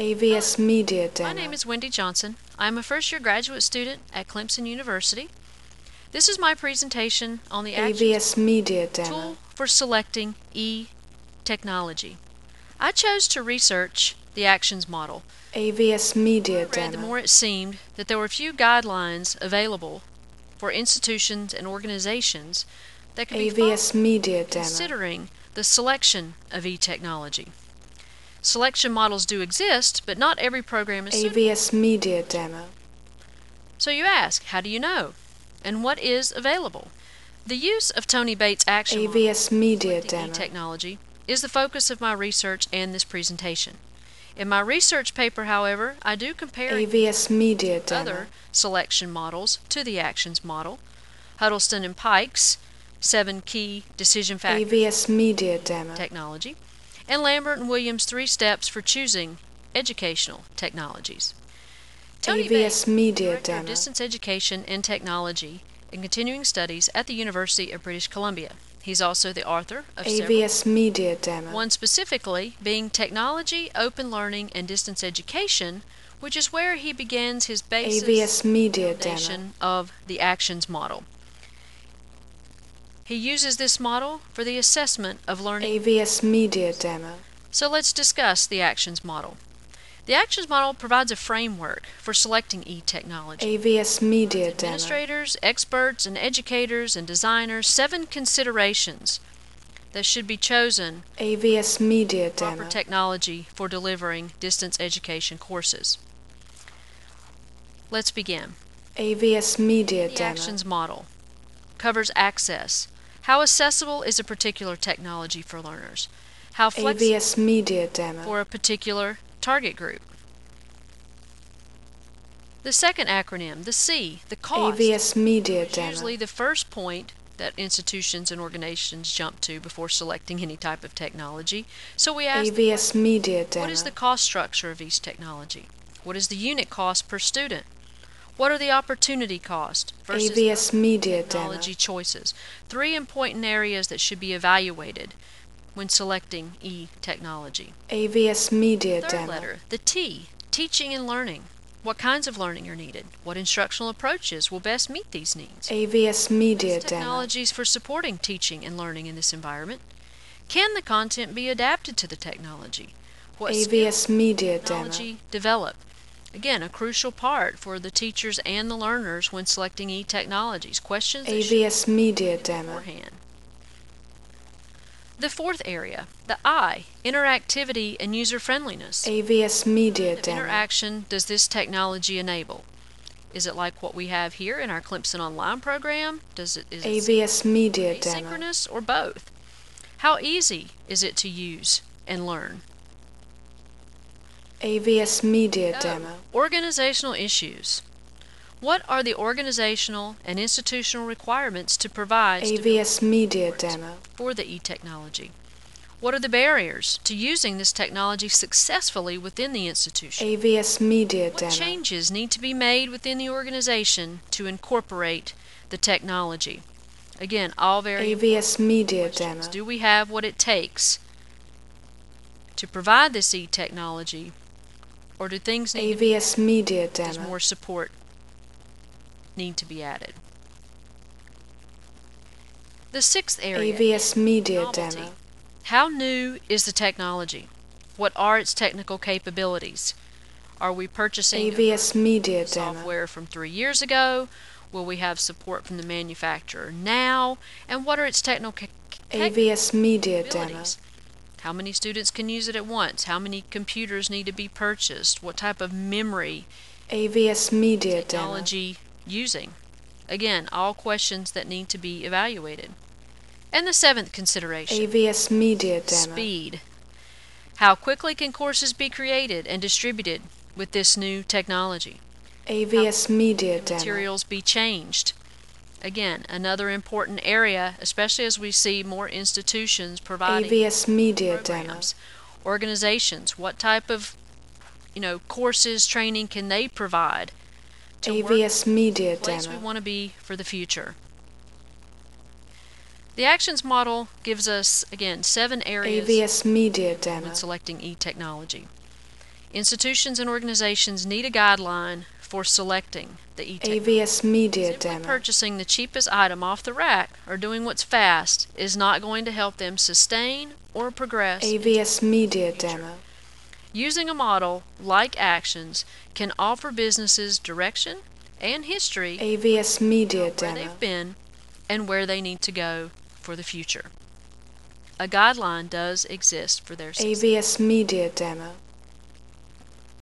AVS Media Demo. My name is Wendy Johnson. I am a first-year graduate student at Clemson University. This is my presentation on the AVS Media Demo. tool for selecting e-technology. I chose to research the actions model. AVS Media The more I read, the Demo. more it seemed that there were few guidelines available for institutions and organizations that could be AVS Media Demo. considering the selection of e-technology. Selection models do exist, but not every program is suitable. AVS Media Demo. So you ask, how do you know? And what is available? The use of Tony Bates' action model AVS Media selecting Demo. e-technology is the focus of my research and this presentation. In my research paper, however, I do compare AVS Media Demo. other selection models to the actions model. Huddleston and Pike's 7 key decision factors AVS Media Demo. technology, and Lambert and Williams' 3 steps for choosing educational technologies. Tony Bates, AVS Media Director of Demo. Distance Education and Technology and Continuing Studies at the University of British Columbia. He's also the author of several, AVS Media Demo. one specifically being Technology, Open Learning, and Distance Education, which is where he begins his basis AVS Media Demo. foundation of the actions model. He uses this model for the assessment of learning. AVS Media Demo. So let's discuss the actions model. The actions model provides a framework for selecting e-technology. AVS Media Demo. Administrators, experts, and educators and designers 7 considerations that should be chosen AVS Media for proper Demo. technology for delivering distance education courses. Let's begin. AVS Media The Demo. actions model covers access. How accessible is a particular technology for learners? How flexible AVS Media Demo. for a particular target group? The second acronym, the C, the cost, AVS Media is Demo. usually the first point that institutions and organizations jump to before selecting any type of technology. So we ask, AVS Media Demo. what is the cost structure of each technology? What is the unit cost per student? What are the opportunity costs versus AVS Media Demo. technology choices? 3 important areas that should be evaluated when selecting e-technology. AVS Media Third Demo. letter, the T, teaching and learning. What kinds of learning are needed? What instructional approaches will best meet these needs? AVS Media Demo. Technologies for supporting teaching and learning in this environment. Can the content be adapted to the technology? What AVS Media Demo. technology develop? Again, a crucial part for the teachers and the learners when selecting e-technologies. Questions that should AVS Media Demo. beforehand. The fourth area, the I, interactivity and user-friendliness. AVS Media What Demo. interaction does this technology enable? Is it like what we have here in our Clemson Online program? Is it AVS Media Demo. asynchronous or both? How easy is it to use and learn? AVS Media Oh, Demo. organizational issues. What are the organizational and institutional requirements to provide AVS Media Demo. for the e-technology? What are the barriers to using this technology successfully within the institution? AVS Media What Demo. changes need to be made within the organization to incorporate the technology? Again, all very AVS Media questions. Demo. Do we have what it takes to provide this e-technology, or do things need to be AVS Media does Demo. more support need to be added? The sixth area, AVS Media novelty. Demo. How new is the technology? What are its technical capabilities? Are we purchasing AVS Media Demo. software from 3 years ago? Will we have support from the manufacturer now? And what are its technical AVS Media Demo. capabilities? How many students can use it at once? How many computers need to be purchased? What type of memory AVS Media Demo. technology using? Again, all questions that need to be evaluated. And the seventh consideration, AVS Media Demo. speed. How quickly can courses be created and distributed with this new technology? AVS Media Can Demo. materials be changed? Again, another important area, especially as we see more institutions providing AVS Media Demo. programs. Organizations, what type of courses, training can they provide to work AVS Media the place we Demo. want to be for the future? The actions model gives us, again, 7 areas AVS Media Demo. when selecting e-technology. Institutions and organizations need a guideline for selecting the e-technology. AVS Media Simply Demo. purchasing the cheapest item off the rack or doing what's fast is not going to help them sustain or progress. AVS Media Demo. Using a model like Actions can offer businesses direction and history AVS Media where Demo. they've been and where they need to go for the future. A guideline does exist for their success. AVS Media Demo.